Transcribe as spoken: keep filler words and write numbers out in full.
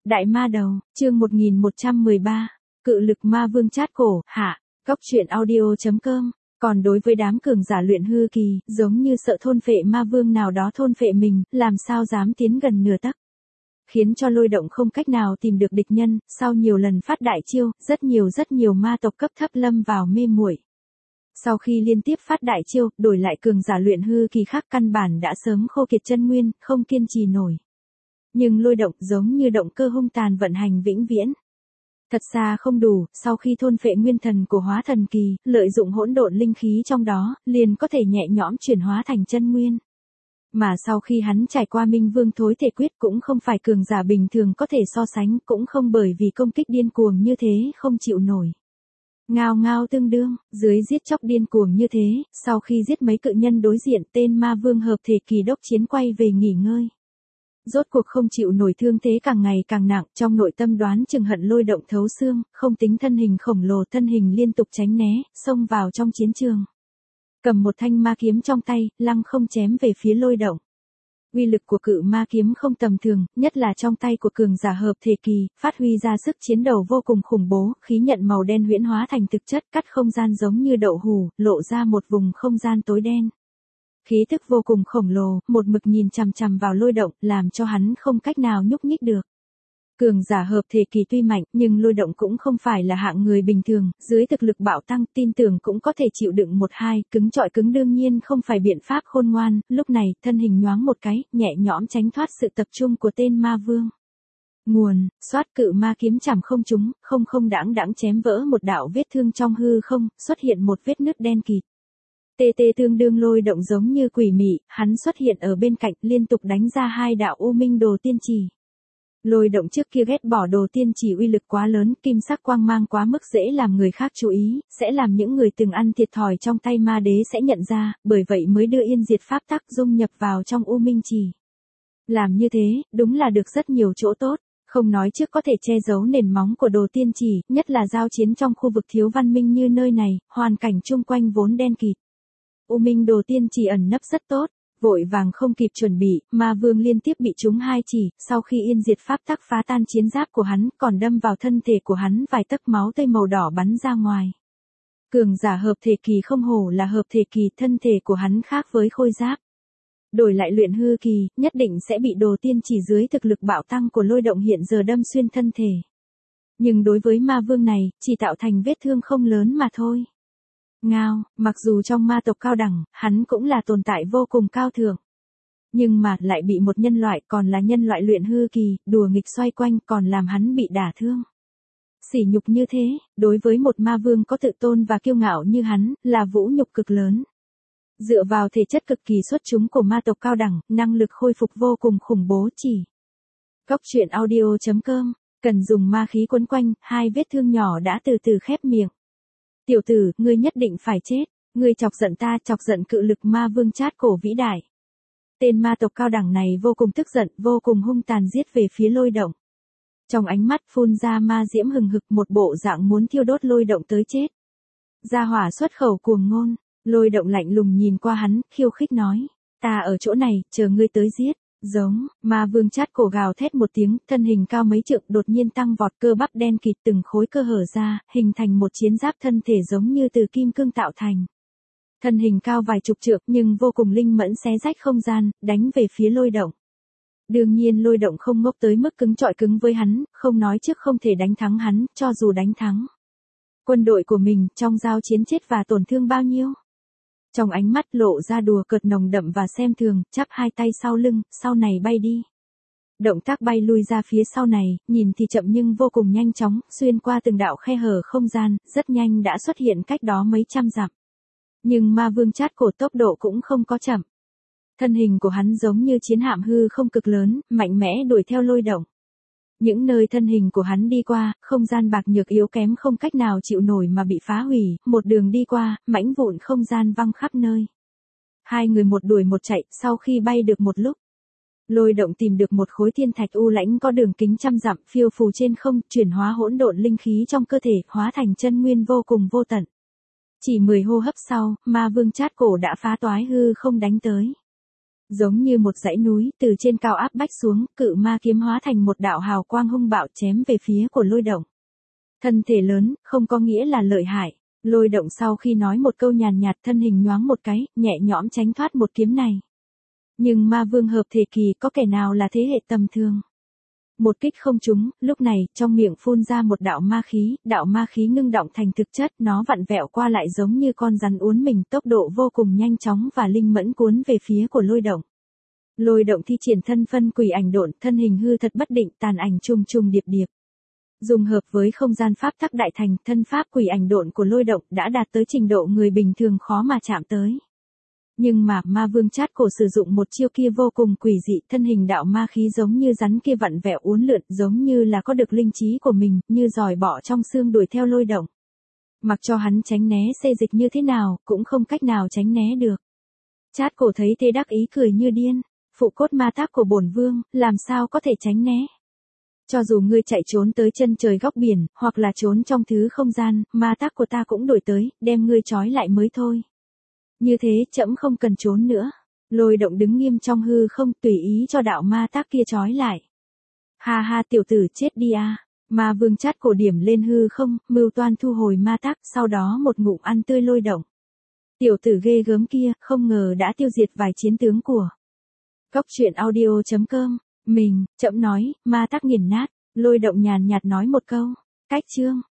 Đại ma đầu, chương một nghìn một trăm mười ba, cự lực ma vương chát cổ, hạ, góc truyện audio chấm com. Còn đối với đám cường giả luyện hư kỳ, giống như sợ thôn phệ ma vương nào đó thôn phệ mình, làm sao dám tiến gần nửa tấc. Khiến cho Lôi Động không cách nào tìm được địch nhân, sau nhiều lần phát đại chiêu, rất nhiều rất nhiều ma tộc cấp thấp lâm vào mê muội. Sau khi liên tiếp phát đại chiêu, đổi lại cường giả luyện hư kỳ khác căn bản đã sớm khô kiệt chân nguyên, không kiên trì nổi. Nhưng Lôi Động giống như động cơ hung tàn vận hành vĩnh viễn. Thật xa không đủ, sau khi thôn phệ nguyên thần của hóa thần kỳ, lợi dụng hỗn độn linh khí trong đó, liền có thể nhẹ nhõm chuyển hóa thành chân nguyên. Mà sau khi hắn trải qua Minh Vương thối thể quyết cũng không phải cường giả bình thường có thể so sánh, cũng không bởi vì công kích điên cuồng như thế không chịu nổi. Ngao ngao tương đương, dưới giết chóc điên cuồng như thế, sau khi giết mấy cự nhân đối diện, tên ma vương hợp thể kỳ đốc chiến quay về nghỉ ngơi. Rốt cuộc không chịu nổi thương thế càng ngày càng nặng, trong nội tâm đoán chừng hận Lôi Động thấu xương, không tính thân hình khổng lồ, thân hình liên tục tránh né, xông vào trong chiến trường. Cầm một thanh ma kiếm trong tay, lăng không chém về phía Lôi Động. Uy lực của cự ma kiếm không tầm thường, nhất là trong tay của cường giả hợp thể kỳ, phát huy ra sức chiến đấu vô cùng khủng bố, khí nhận màu đen huyễn hóa thành thực chất, cắt không gian giống như đậu hủ, lộ ra một vùng không gian tối đen. Khí tức vô cùng khổng lồ, một mực nhìn chằm chằm vào Lôi Động, làm cho hắn không cách nào nhúc nhích được. Cường giả hợp thể kỳ tuy mạnh, nhưng Lôi Động cũng không phải là hạng người bình thường, dưới thực lực bạo tăng, tin tưởng cũng có thể chịu đựng một hai, cứng trọi cứng đương nhiên không phải biện pháp khôn ngoan, lúc này, thân hình nhoáng một cái, nhẹ nhõm tránh thoát sự tập trung của tên ma vương. Nguồn, xoát cự ma kiếm chảm không trúng, không không đãng đãng chém vỡ một đạo vết thương trong hư không, xuất hiện một vết nứt đen kịt. Tê tê tương đương Lôi Động giống như quỷ mị, hắn xuất hiện ở bên cạnh liên tục đánh ra hai đạo u minh đồ tiên trì. Lôi Động trước kia ghét bỏ đồ tiên trì uy lực quá lớn, kim sắc quang mang quá mức dễ làm người khác chú ý, sẽ làm những người từng ăn thiệt thòi trong tay ma đế sẽ nhận ra, bởi vậy mới đưa yên diệt pháp tắc dung nhập vào trong u minh trì. Làm như thế, đúng là được rất nhiều chỗ tốt, không nói trước có thể che giấu nền móng của đồ tiên trì, nhất là giao chiến trong khu vực thiếu văn minh như nơi này, hoàn cảnh chung quanh vốn đen kịt. U minh đồ tiên trì ẩn nấp rất tốt, vội vàng không kịp chuẩn bị, ma vương liên tiếp bị trúng hai chỉ, sau khi yên diệt pháp tắc phá tan chiến giáp của hắn, còn đâm vào thân thể của hắn vài tấc máu tươi màu đỏ bắn ra ngoài. Cường giả hợp thể kỳ không hổ là hợp thể kỳ, thân thể của hắn khác với khôi giáp. Đổi lại luyện hư kỳ, nhất định sẽ bị đồ tiên chỉ dưới thực lực bạo tăng của Lôi Động hiện giờ đâm xuyên thân thể. Nhưng đối với ma vương này, chỉ tạo thành vết thương không lớn mà thôi. Ngao, mặc dù trong ma tộc cao đẳng, hắn cũng là tồn tại vô cùng cao thượng. Nhưng mà, lại bị một nhân loại còn là nhân loại luyện hư kỳ, đùa nghịch xoay quanh còn làm hắn bị đả thương. Sỉ nhục như thế, đối với một ma vương có tự tôn và kiêu ngạo như hắn, là vũ nhục cực lớn. Dựa vào thể chất cực kỳ xuất chúng của ma tộc cao đẳng, năng lực khôi phục vô cùng khủng bố chỉ. Góc truyện audio chấm com, cần dùng ma khí quấn quanh, hai vết thương nhỏ đã từ từ khép miệng. Tiểu tử, ngươi nhất định phải chết, ngươi chọc giận ta, chọc giận cự lực ma vương chát cổ vĩ đại. Tên ma tộc cao đẳng này vô cùng tức giận, vô cùng hung tàn giết về phía Lôi Động. Trong ánh mắt phun ra ma diễm hừng hực, một bộ dạng muốn thiêu đốt Lôi Động tới chết. Ra hỏa xuất khẩu cuồng ngôn, Lôi Động lạnh lùng nhìn qua hắn, khiêu khích nói, ta ở chỗ này, chờ ngươi tới giết. Giống, ma vương chát cổ gào thét một tiếng, thân hình cao mấy trượng đột nhiên tăng vọt, cơ bắp đen kịt từng khối cơ hở ra, hình thành một chiến giáp thân thể giống như từ kim cương tạo thành. Thân hình cao vài chục trượng nhưng vô cùng linh mẫn xé rách không gian, đánh về phía Lôi Động. Đương nhiên Lôi Động không ngốc tới mức cứng trọi cứng với hắn, không nói trước không thể đánh thắng hắn, cho dù đánh thắng. Quân đội của mình, trong giao chiến chết và tổn thương bao nhiêu? Trong ánh mắt lộ ra đùa cợt nồng đậm và xem thường, chắp hai tay sau lưng, sau này bay đi. Động tác bay lui ra phía sau này, nhìn thì chậm nhưng vô cùng nhanh chóng, xuyên qua từng đạo khe hở không gian, rất nhanh đã xuất hiện cách đó mấy trăm dặm. Nhưng ma vương chát cổ tốc độ cũng không có chậm. Thân hình của hắn giống như chiến hạm hư không cực lớn, mạnh mẽ đuổi theo Lôi Động. Những nơi thân hình của hắn đi qua, không gian bạc nhược yếu kém không cách nào chịu nổi mà bị phá hủy, một đường đi qua, mảnh vụn không gian văng khắp nơi. Hai người một đuổi một chạy, sau khi bay được một lúc. Lôi Động tìm được một khối thiên thạch u lãnh có đường kính trăm dặm, phiêu phù trên không, chuyển hóa hỗn độn linh khí trong cơ thể, hóa thành chân nguyên vô cùng vô tận. Chỉ mười hô hấp sau, ma vương chát cổ đã phá toái hư không đánh tới. Giống như một dãy núi từ trên cao áp bách xuống, cự ma kiếm hóa thành một đạo hào quang hung bạo chém về phía của Lôi Động. Thân thể lớn, không có nghĩa là lợi hại. Lôi Động sau khi nói một câu nhàn nhạt thân hình nhoáng một cái, nhẹ nhõm tránh thoát một kiếm này. Nhưng ma vương hợp thể kỳ có kẻ nào là thế hệ tầm thường. Một kích không trúng, lúc này, trong miệng phun ra một đạo ma khí, đạo ma khí ngưng động thành thực chất, nó vặn vẹo qua lại giống như con rắn uốn mình, tốc độ vô cùng nhanh chóng và linh mẫn cuốn về phía của Lôi Động. Lôi Động thi triển thân phân quỷ ảnh độn, thân hình hư thật bất định, tàn ảnh trùng trùng điệp điệp. Dùng hợp với không gian pháp tắc đại thành, thân pháp quỷ ảnh độn của Lôi Động đã đạt tới trình độ người bình thường khó mà chạm tới. Nhưng mà, ma vương Trát Cổ sử dụng một chiêu kia vô cùng quỷ dị, thân hình đạo ma khí giống như rắn kia vặn vẹo uốn lượn, giống như là có được linh trí của mình, như giòi bọ trong xương đuổi theo Lôi Động. Mặc cho hắn tránh né xê dịch như thế nào, cũng không cách nào tránh né được. Trát Cổ thấy thế đắc ý cười như điên, phụ cốt ma tác của bổn vương, làm sao có thể tránh né. Cho dù ngươi chạy trốn tới chân trời góc biển, hoặc là trốn trong thứ không gian, ma tác của ta cũng đuổi tới, đem ngươi trói lại mới thôi. Như thế trẫm không cần trốn nữa. Lôi Động đứng nghiêm trong hư không, tùy ý cho đạo ma tác kia trói lại. Ha ha, tiểu tử chết đi a. Ma vương Trát Cổ điểm lên hư không, mưu toan thu hồi ma tác, sau đó một ngụm ăn tươi Lôi Động. Tiểu tử ghê gớm kia, không ngờ đã tiêu diệt vài chiến tướng của Cốc truyện audio chấm com. Mình, trẫm nói, ma tác nghiền nát. Lôi Động nhàn nhạt nói một câu. Cách chương.